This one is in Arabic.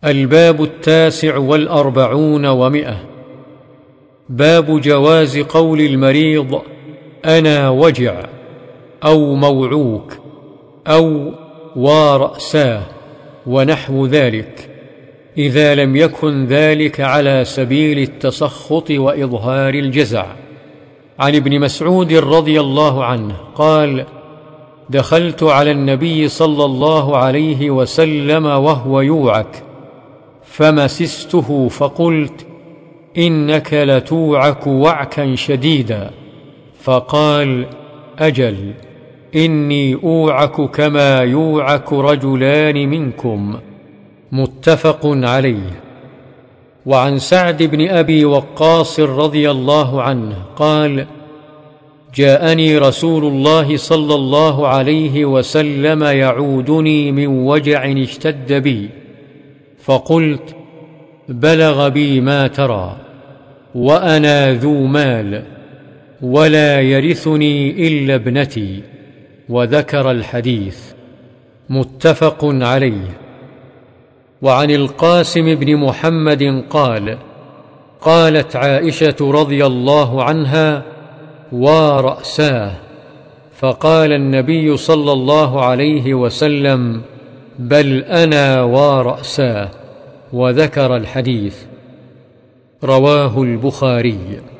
الباب 49 باب جواز قول المريض أنا وجع أو موعوك أو ورأساه ونحو ذلك، إذا لم يكن ذلك على سبيل التسخط وإظهار الجزع. عن ابن مسعود رضي الله عنه قال: دخلت على النبي صلى الله عليه وسلم وهو يوعك، فمسسته فقلت: إنك لتوعك وعكا شديدا. فقال: أجل، إني أوعك كما يوعك رجلان منكم. متفق عليه. وعن سعد بن أبي وقاص رضي الله عنه قال: جاءني رسول الله صلى الله عليه وسلم يعودني من وجع اشتد بي، فقلت: بلغ بي ما ترى، وأنا ذو مال، ولا يرثني إلا ابنتي، وذكر الحديث. متفق عليه. وعن القاسم بن محمد قال: قالت عائشة رضي الله عنها: ورأساه، فقال النبي صلى الله عليه وسلم: بل أنا ورأساه، وذكر الحديث. رواه البخاري.